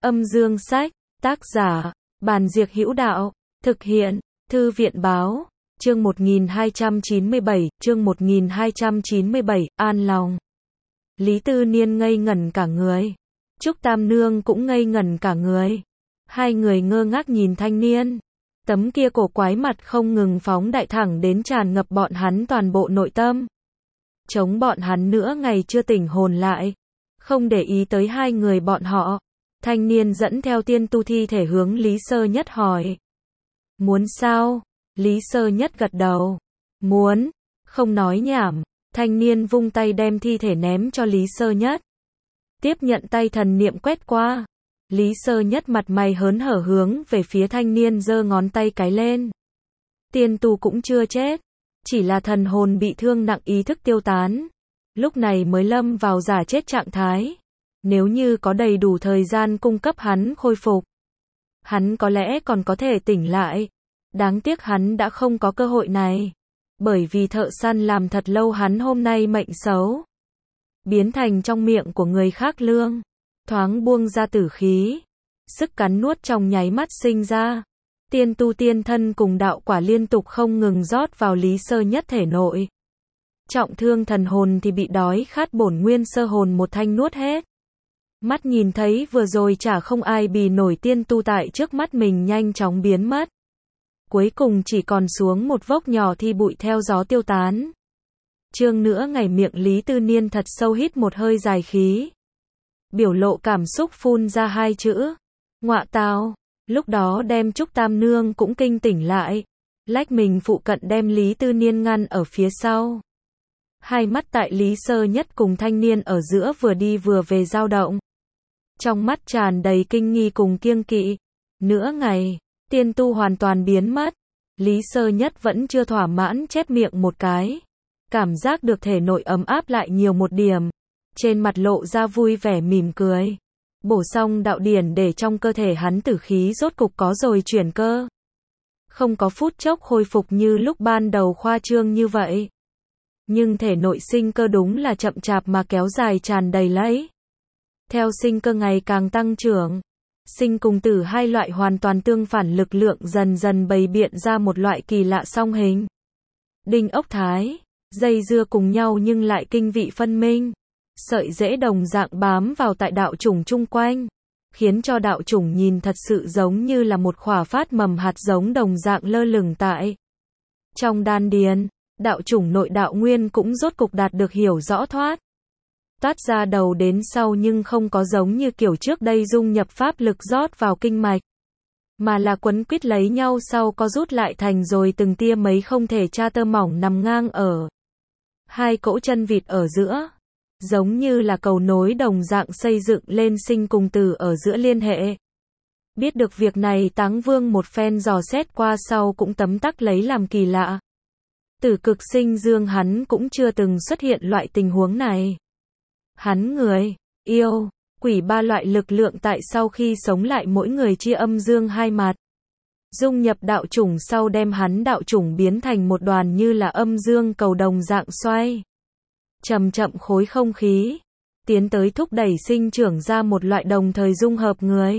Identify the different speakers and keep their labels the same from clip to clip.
Speaker 1: Âm dương sách, tác giả, Bàn Diệc Hữu Đạo, thực hiện, Thư viện Báo, chương 1297, an lòng. Lý Tư Niên ngây ngẩn cả người. Trúc Tam Nương cũng ngây ngẩn cả người. Hai người ngơ ngác nhìn thanh niên. Tấm kia cổ quái mặt không ngừng phóng đại thẳng đến tràn ngập bọn hắn toàn bộ nội tâm. Chống bọn hắn nữa ngày chưa tỉnh hồn lại. Không để ý tới hai người bọn họ. Thanh niên dẫn theo tiên tu thi thể hướng Lý Sơ Nhất hỏi. Muốn sao? Lý Sơ Nhất gật đầu. Muốn. Không nói nhảm. Thanh niên vung tay đem thi thể ném cho Lý Sơ Nhất. Tiếp nhận tay thần niệm quét qua. Lý Sơ Nhất mặt mày hớn hở hướng về phía thanh niên giơ ngón tay cái lên. Tiên tu cũng chưa chết. Chỉ là thần hồn bị thương nặng, ý thức tiêu tán. Lúc này mới lâm vào giả chết trạng thái. Nếu như có đầy đủ thời gian cung cấp hắn khôi phục, hắn có lẽ còn có thể tỉnh lại. Đáng tiếc hắn đã không có cơ hội này. Bởi vì thợ săn làm thật lâu, hắn hôm nay mệnh xấu. Biến thành trong miệng của người khác lương. Thoáng buông ra tử khí. Sức cắn nuốt trong nháy mắt sinh ra. Tiên tu tiên thân cùng đạo quả liên tục không ngừng rót vào Lý Sơ Nhất thể nội. Trọng thương thần hồn thì bị đói khát bổn nguyên sơ hồn một thanh nuốt hết. Mắt nhìn thấy vừa rồi chả không ai bì nổi tiên tu tại trước mắt mình nhanh chóng biến mất. Cuối cùng chỉ còn xuống một vốc nhỏ thi bụi theo gió tiêu tán. Chương nữa ngày miệng Lý Tư Niên thật sâu hít một hơi dài khí. Biểu lộ cảm xúc phun ra hai chữ. Ngọa tào. Lúc đó đem Trúc Tam Nương cũng kinh tỉnh lại. Lách mình phụ cận đem Lý Tư Niên ngăn ở phía sau. Hai mắt tại Lý Sơ Nhất cùng thanh niên ở giữa vừa đi vừa về dao động. Trong mắt tràn đầy kinh nghi cùng kiêng kỵ. Nửa ngày, tiên tu hoàn toàn biến mất. Lý Sơ Nhất vẫn chưa thỏa mãn chép miệng một cái. Cảm giác được thể nội ấm áp lại nhiều một điểm. Trên mặt lộ ra vui vẻ mỉm cười. Bổ xong đạo điển để trong cơ thể hắn tử khí rốt cục có rồi chuyển cơ. Không có phút chốc khôi phục như lúc ban đầu khoa trương như vậy. Nhưng thể nội sinh cơ đúng là chậm chạp mà kéo dài tràn đầy lấy. Theo sinh cơ ngày càng tăng trưởng, sinh cùng tử hai loại hoàn toàn tương phản lực lượng dần dần bày biện ra một loại kỳ lạ song hình. Đinh ốc thái, dây dưa cùng nhau nhưng lại kinh vị phân minh. Sợi rễ đồng dạng bám vào tại đạo chủng chung quanh, khiến cho đạo chủng nhìn thật sự giống như là một khỏa phát mầm hạt giống đồng dạng lơ lửng tại trong đan điền. Đạo chủng nội đạo nguyên cũng rốt cục đạt được hiểu rõ thoát. Toát ra đầu đến sau nhưng không có giống như kiểu trước đây dung nhập pháp lực rót vào kinh mạch. Mà là quấn quýt lấy nhau sau có rút lại thành rồi từng tia mấy không thể tra tơ mỏng nằm ngang ở hai cỗ chân vịt ở giữa. Giống như là cầu nối đồng dạng xây dựng lên sinh cùng tử ở giữa liên hệ. Biết được việc này Táng Vương một phen dò xét qua sau cũng tấm tắc lấy làm kỳ lạ. Tử cực sinh dương hắn cũng chưa từng xuất hiện loại tình huống này. Hắn người, yêu, quỷ ba loại lực lượng tại sau khi sống lại mỗi người chia âm dương hai mặt. Dung nhập đạo chủng sau đem hắn đạo chủng biến thành một đoàn như là âm dương cầu đồng dạng xoay. Chậm chậm khối không khí. Tiến tới thúc đẩy sinh trưởng ra một loại đồng thời dung hợp người.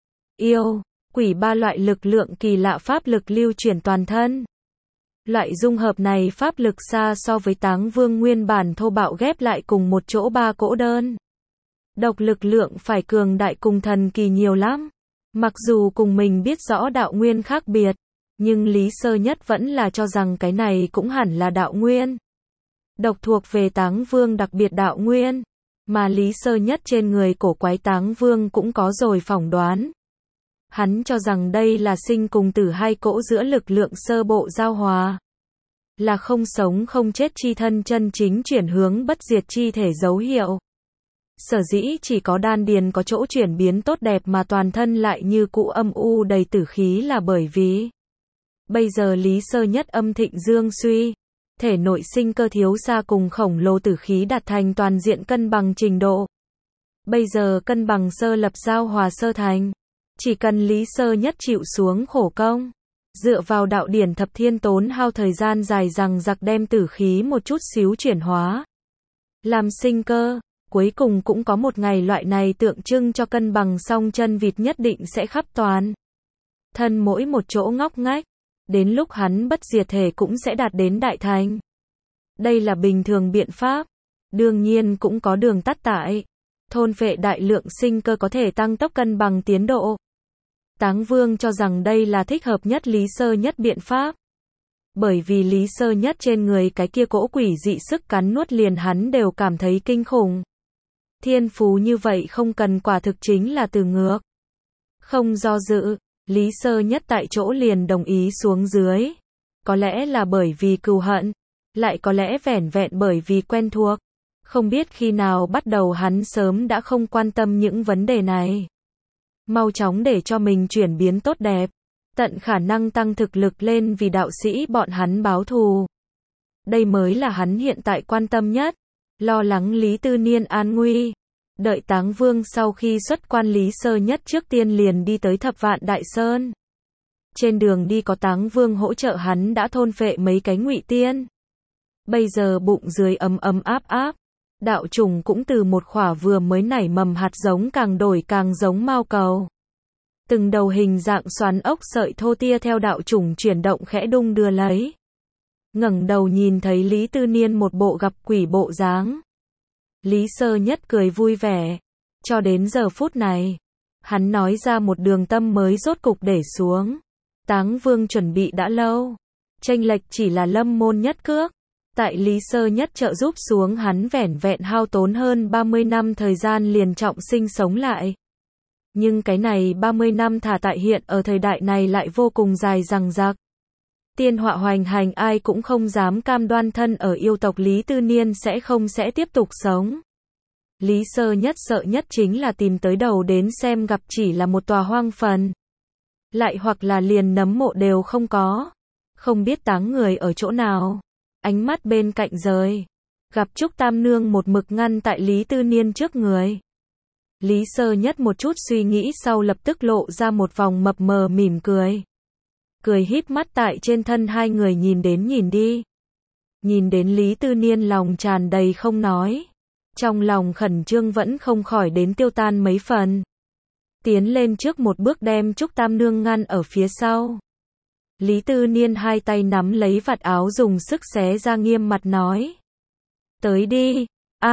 Speaker 1: Yêu, quỷ ba loại lực lượng kỳ lạ pháp lực lưu chuyển toàn thân. Loại dung hợp này pháp lực xa so với Táng Vương nguyên bản thô bạo ghép lại cùng một chỗ ba cỗ đơn. Độc lực lượng phải cường đại cùng thần kỳ nhiều lắm. Mặc dù cùng mình biết rõ đạo nguyên khác biệt, nhưng Lý Sơ Nhất vẫn là cho rằng cái này cũng hẳn là đạo nguyên. Độc thuộc về Táng Vương đặc biệt đạo nguyên, mà Lý Sơ Nhất trên người cổ quái Táng Vương cũng có rồi phỏng đoán. Hắn cho rằng đây là sinh cùng tử hai cỗ giữa lực lượng sơ bộ giao hòa. Là không sống không chết chi thân chân chính chuyển hướng bất diệt chi thể dấu hiệu. Sở dĩ chỉ có đan điền có chỗ chuyển biến tốt đẹp mà toàn thân lại như cũ âm u đầy tử khí là bởi vì bây giờ Lý Sơ Nhất âm thịnh dương suy. Thể nội sinh cơ thiếu xa cùng khổng lồ tử khí đạt thành toàn diện cân bằng trình độ. Bây giờ cân bằng sơ lập giao hòa sơ thành. Chỉ cần Lý Sơ Nhất chịu xuống khổ công. Dựa vào đạo điển thập thiên tốn hao thời gian dài rằng giặc đem tử khí một chút xíu chuyển hóa. Làm sinh cơ. Cuối cùng cũng có một ngày loại này tượng trưng cho cân bằng song chân vịt nhất định sẽ khắp toàn thân mỗi một chỗ ngóc ngách. Đến lúc hắn bất diệt thể cũng sẽ đạt đến đại thành. Đây là bình thường biện pháp. Đương nhiên cũng có đường tắt tại. Thôn phệ đại lượng sinh cơ có thể tăng tốc cân bằng tiến độ. Táng Vương cho rằng đây là thích hợp nhất Lý Sơ Nhất biện pháp. Bởi vì Lý Sơ Nhất trên người cái kia cỗ quỷ dị sức cắn nuốt liền hắn đều cảm thấy kinh khủng. Thiên phú như vậy không cần quả thực chính là từ ngược. Không do dự, Lý Sơ Nhất tại chỗ liền đồng ý xuống dưới. Có lẽ là bởi vì cừu hận, lại có lẽ vẻn vẹn bởi vì quen thuộc. Không biết khi nào bắt đầu hắn sớm đã không quan tâm những vấn đề này. Mau chóng để cho mình chuyển biến tốt đẹp, tận khả năng tăng thực lực lên vì đạo sĩ bọn hắn báo thù. Đây mới là hắn hiện tại quan tâm nhất, lo lắng Lý Tư Niên an nguy. Đợi Táng Vương sau khi xuất quan, Lý Sơ Nhất trước tiên liền đi tới Thập Vạn Đại Sơn. Trên đường đi có Táng Vương hỗ trợ hắn đã thôn phệ mấy cái ngụy tiên. Bây giờ bụng dưới ấm ấm áp áp. Đạo trùng cũng từ một khỏa vừa mới nảy mầm hạt giống càng đổi càng giống mao cầu. Từng đầu hình dạng xoắn ốc sợi thô tia theo đạo trùng chuyển động khẽ đung đưa lấy. Ngẩng đầu nhìn thấy Lý Tư Niên một bộ gặp quỷ bộ dáng. Lý Sơ Nhất cười vui vẻ. Cho đến giờ phút này, hắn nói ra một đường tâm mới rốt cục để xuống. Táng Vương chuẩn bị đã lâu. Chênh lệch chỉ là lâm môn nhất cước. Tại Lý Sơ Nhất trợ giúp xuống, hắn vẻn vẹn hao tốn hơn 30 năm thời gian liền trọng sinh sống lại. Nhưng cái này 30 năm thả tại hiện ở thời đại này lại vô cùng dài dằng dặc. Tiên họa hoành hành, ai cũng không dám cam đoan thân ở yêu tộc Lý Tư Niên sẽ tiếp tục sống. Lý Sơ Nhất sợ nhất chính là tìm tới đầu đến xem gặp chỉ là một tòa hoang phần. Lại hoặc là liền nấm mộ đều không có. Không biết táng người ở chỗ nào. Ánh mắt bên cạnh rời. Gặp Trúc Tam Nương một mực ngăn tại Lý Tư Niên trước người. Lý Sơ Nhất một chút suy nghĩ sau lập tức lộ ra một vòng mập mờ mỉm cười. Cười híp mắt tại trên thân hai người nhìn đến nhìn đi. Nhìn đến Lý Tư Niên lòng tràn đầy không nói. Trong lòng khẩn trương vẫn không khỏi đến tiêu tan mấy phần. Tiến lên trước một bước đem Trúc Tam Nương ngăn ở phía sau. Lý Tư Niên hai tay nắm lấy vạt áo dùng sức xé ra, nghiêm mặt nói. Tới đi.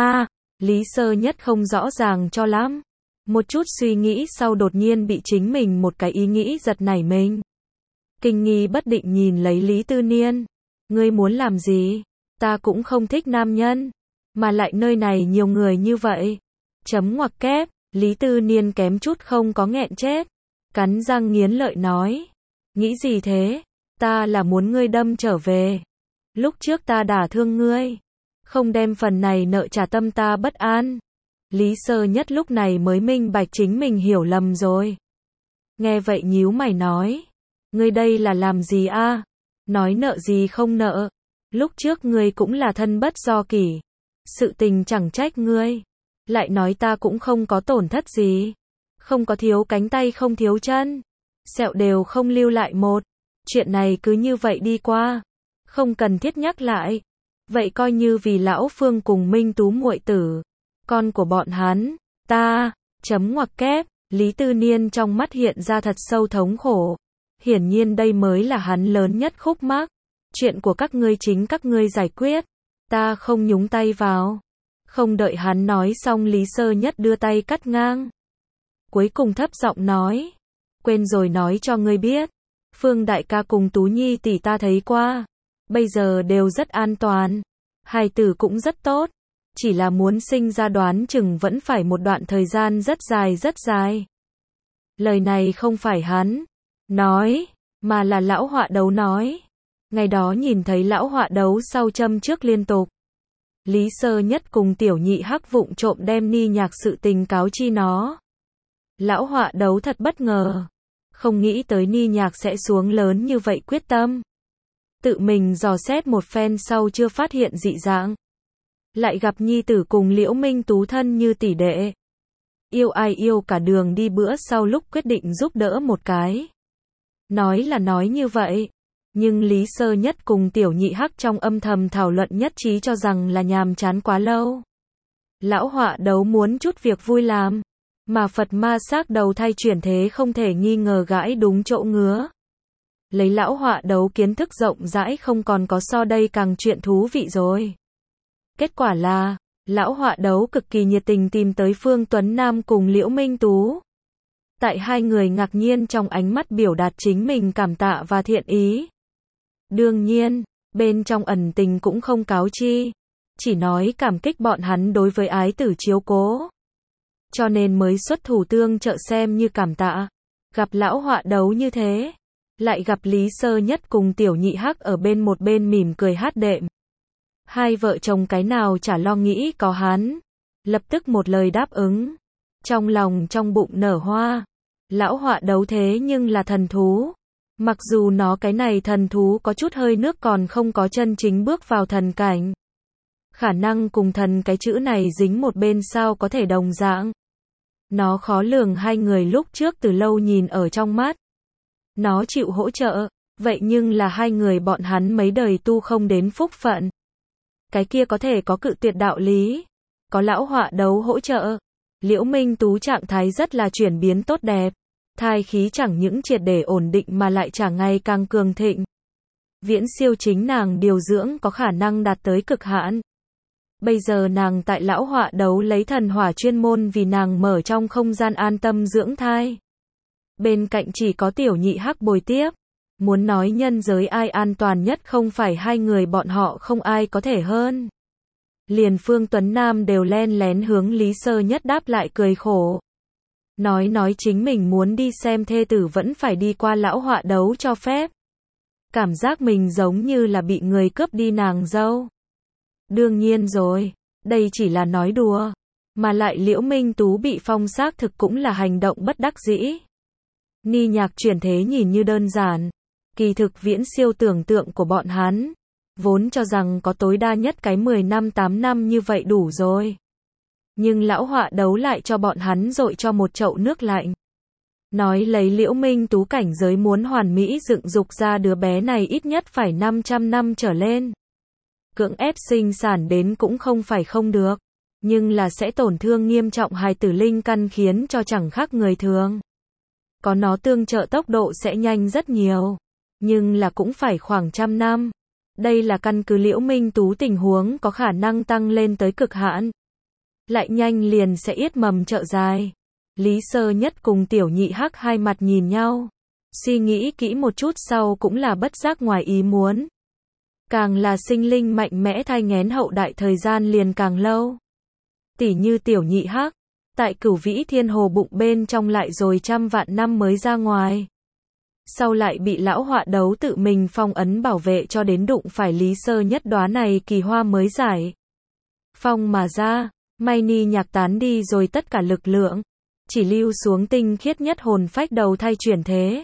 Speaker 1: Lý Sơ Nhất không rõ ràng cho lắm. Một chút suy nghĩ sau đột nhiên bị chính mình một cái ý nghĩ giật nảy mình. Kinh nghi bất định nhìn lấy Lý Tư Niên. Ngươi muốn làm gì? Ta cũng không thích nam nhân. Mà lại nơi này nhiều người như vậy. Chấm ngoặc kép. Lý Tư Niên kém chút không có nghẹn chết. Cắn răng nghiến lợi nói. Nghĩ gì thế? Ta là muốn ngươi đâm trở về. Lúc trước ta đả thương ngươi. Không đem phần này nợ trả, tâm ta bất an. Lý Sơ Nhất lúc này mới minh bạch chính mình hiểu lầm rồi. Nghe vậy nhíu mày nói. Ngươi đây là làm gì a? Nói nợ gì không nợ. Lúc trước ngươi cũng là thân bất do kỷ. Sự tình chẳng trách ngươi. Lại nói ta cũng không có tổn thất gì. Không có thiếu cánh tay không thiếu chân. Sẹo đều không lưu lại một. Chuyện này cứ như vậy đi qua. Không cần thiết nhắc lại. Vậy coi như vì lão Phương cùng Minh Tú muội tử. Con của bọn hắn. Ta. Chấm ngoặc kép. Lý Tư Niên trong mắt hiện ra thật sâu thống khổ. Hiển nhiên đây mới là hắn lớn nhất khúc mắc. Chuyện của các ngươi chính các ngươi giải quyết. Ta không nhúng tay vào. Không đợi hắn nói xong, Lý Sơ Nhất đưa tay cắt ngang. Cuối cùng thấp giọng nói. Quên rồi nói cho ngươi biết. Phương đại ca cùng Tú Nhi tỷ ta thấy qua. Bây giờ đều rất an toàn. Hài tử cũng rất tốt. Chỉ là muốn sinh ra đoán chừng vẫn phải một đoạn thời gian rất dài rất dài. Lời này không phải hắn nói, mà là lão họa đấu nói. Ngày đó nhìn thấy lão họa đấu sau châm trước liên tục. Lý Sơ Nhất cùng tiểu nhị hắc vụng trộm đem Ni Nhạc sự tình cáo chi nó. Lão họa đấu thật bất ngờ. Không nghĩ tới Ni Nhạc sẽ xuống lớn như vậy quyết tâm. Tự mình dò xét một phen sau chưa phát hiện dị dạng. Lại gặp nhi tử cùng Liễu Minh Tú thân như tỷ đệ. Yêu ai yêu cả đường đi, bữa sau lúc quyết định giúp đỡ một cái. Nói là nói như vậy. Nhưng Lý Sơ Nhất cùng tiểu nhị hắc trong âm thầm thảo luận nhất trí cho rằng là nhàm chán quá lâu. Lão họa đấu muốn chút việc vui làm, mà Phật ma xác đầu thai chuyển thế không thể nghi ngờ gãi đúng chỗ ngứa. Lấy lão họa đấu kiến thức rộng rãi không còn có so đây càng chuyện thú vị rồi. Kết quả là, lão họa đấu cực kỳ nhiệt tình tìm tới Phương Tuấn Nam cùng Liễu Minh Tú. Tại hai người ngạc nhiên trong ánh mắt biểu đạt chính mình cảm tạ và thiện ý. Đương nhiên, bên trong ẩn tình cũng không cáo chi, chỉ nói cảm kích bọn hắn đối với ái tử chiếu cố. Cho nên mới xuất thủ tương trợ xem như cảm tạ. Gặp lão họa đấu như thế, lại gặp Lý Sơ Nhất cùng Tiểu Nhị Hắc ở bên một bên mỉm cười hát đệm. Hai vợ chồng cái nào chả lo nghĩ có hắn, lập tức một lời đáp ứng. Trong lòng trong bụng nở hoa, lão họa đấu thế nhưng là thần thú. Mặc dù nó cái này thần thú có chút hơi nước còn không có chân chính bước vào thần cảnh. Khả năng cùng thần cái chữ này dính một bên sao có thể đồng dạng. Nó khó lường hai người lúc trước từ lâu nhìn ở trong mắt. Nó chịu hỗ trợ, vậy nhưng là hai người bọn hắn mấy đời tu không đến phúc phận. Cái kia có thể có cự tuyệt đạo lý. Có lão họa đấu hỗ trợ. Liễu Minh Tú trạng thái rất là chuyển biến tốt đẹp. Thai khí chẳng những triệt để ổn định mà lại chả ngày càng cường thịnh. Viễn siêu chính nàng điều dưỡng có khả năng đạt tới cực hạn. Bây giờ nàng tại lão họa đấu lấy thần hỏa chuyên môn vì nàng mở trong không gian an tâm dưỡng thai. Bên cạnh chỉ có Tiểu Nhị Hắc bồi tiếp. Muốn nói nhân giới ai an toàn nhất không phải hai người bọn họ không ai có thể hơn. Liền Phương Tuấn Nam đều len lén hướng Lý Sơ Nhất đáp lại cười khổ. Nói chính mình muốn đi xem thê tử vẫn phải đi qua lão họa đấu cho phép. Cảm giác mình giống như là bị người cướp đi nàng dâu. Đương nhiên rồi, đây chỉ là nói đùa. Mà lại Liễu Minh Tú bị phong xác thực cũng là hành động bất đắc dĩ. Ni nhạc chuyển thế nhìn như đơn giản. Kỳ thực viễn siêu tưởng tượng của bọn hắn. Vốn cho rằng có tối đa nhất cái 10 năm 8 năm như vậy đủ rồi. Nhưng lão họa đấu lại cho bọn hắn dội cho một chậu nước lạnh. Nói lấy Liễu Minh Tú cảnh giới muốn hoàn mỹ dựng dục ra đứa bé này ít nhất phải 500 năm trở lên. Cưỡng ép sinh sản đến cũng không phải không được. Nhưng là sẽ tổn thương nghiêm trọng hài tử linh căn khiến cho chẳng khác người thường. Có nó tương trợ tốc độ sẽ nhanh rất nhiều. Nhưng là cũng phải khoảng trăm năm. Đây là căn cứ Liễu Minh Tú tình huống có khả năng tăng lên tới cực hạn. Lại nhanh liền sẽ yết mầm trợ dài. Lý Sơ Nhất cùng Tiểu Nhị Hắc hai mặt nhìn nhau. Suy nghĩ kỹ một chút sau cũng là bất giác ngoài ý muốn. Càng là sinh linh mạnh mẽ thai nghén hậu đại thời gian liền càng lâu. Tỉ như Tiểu Nhị Hắc, tại Cửu Vĩ Thiên Hồ bụng bên trong lại rồi trăm vạn năm mới ra ngoài. Sau lại bị lão họa đấu tự mình phong ấn bảo vệ cho đến đụng phải Lý Sơ Nhất đóa này kỳ hoa mới giải. Phong mà ra, may ni nhạc tán đi rồi tất cả lực lượng. Chỉ lưu xuống tinh khiết nhất hồn phách đầu thai chuyển thế.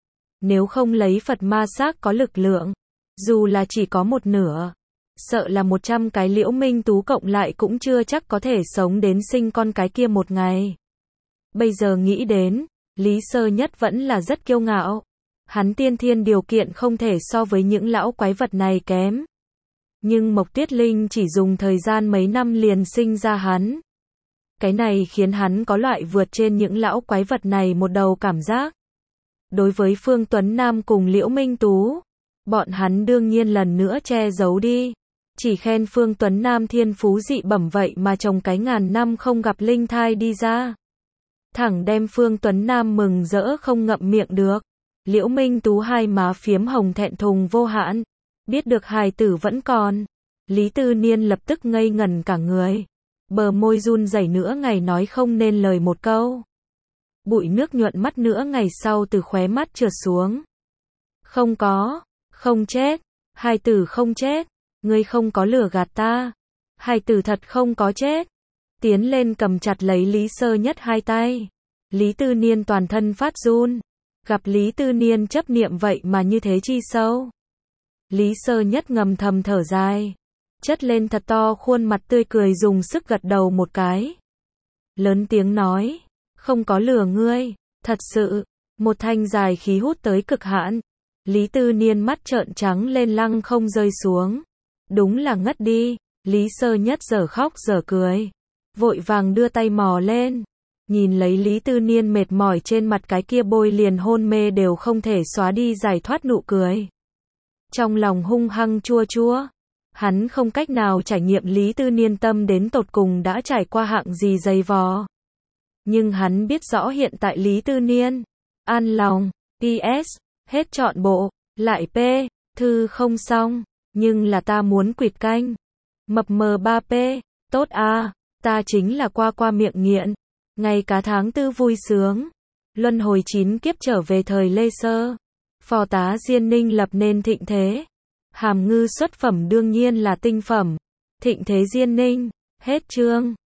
Speaker 1: Nếu không lấy Phật ma xác có lực lượng, dù là chỉ có một nửa, sợ là 100 cái Liễu Minh Tú cộng lại cũng chưa chắc có thể sống đến sinh con cái kia một ngày. Bây giờ nghĩ đến, Lý Sơ Nhất vẫn là rất kiêu ngạo. Hắn tiên thiên điều kiện không thể so với những lão quái vật này kém. Nhưng Mộc Tuyết Linh chỉ dùng thời gian mấy năm liền sinh ra hắn. Cái này khiến hắn có loại vượt trên những lão quái vật này một đầu cảm giác. Đối với Phương Tuấn Nam cùng Liễu Minh Tú, bọn hắn đương nhiên lần nữa che giấu đi. Chỉ khen Phương Tuấn Nam thiên phú dị bẩm vậy mà trồng cái ngàn năm không gặp linh thai đi ra. Thẳng đem Phương Tuấn Nam mừng rỡ không ngậm miệng được. Liễu Minh Tú hai má phiếm hồng thẹn thùng vô hạn. Biết được hài tử vẫn còn. Lý Tư Niên lập tức ngây ngẩn cả người. Bờ môi run rẩy nửa ngày nói không nên lời một câu. Bụi nước nhuận mắt nửa ngày sau từ khóe mắt trượt xuống. Không có, không chết, hài tử không chết, ngươi không có lừa gạt ta. Hài tử thật không có chết. Tiến lên cầm chặt lấy Lý Sơ Nhất hai tay. Lý Tư Niên toàn thân phát run. Gặp Lý Tư Niên chấp niệm vậy mà như thế chi sâu. Lý Sơ Nhất ngầm thầm thở dài. Chất lên thật to khuôn mặt tươi cười dùng sức gật đầu một cái. Lớn tiếng nói. Không có lừa ngươi. Thật sự. Một thanh dài khí hút tới cực hạn. Lý Tư Niên mắt trợn trắng lên lăng không rơi xuống. Đúng là ngất đi. Lý Sơ Nhất giờ khóc giờ cười. vội vàng đưa tay mò lên. Nhìn lấy Lý Tư Niên mệt mỏi trên mặt, cái kia bôi liền hôn mê đều không thể xóa đi giải thoát nụ cười. Trong lòng hung hăng chua chua. Hắn không cách nào trải nghiệm Lý Tư Niên tâm đến tột cùng đã trải qua hạng gì dày vò. Nhưng hắn biết rõ hiện tại Lý Tư Niên an lòng. PS, hết trọn bộ, lại P, thư không xong, nhưng là ta muốn quỵt canh. Mập mờ 3P, tốt à, ta chính là qua miệng nghiện. Ngày cả tháng tư vui sướng. Luân hồi 9 kiếp trở về thời Lê Sơ. Phò tá Diên Ninh lập nên thịnh thế. Hàm ngư xuất phẩm đương nhiên là tinh phẩm. Thịnh thế Diên Ninh, hết chương.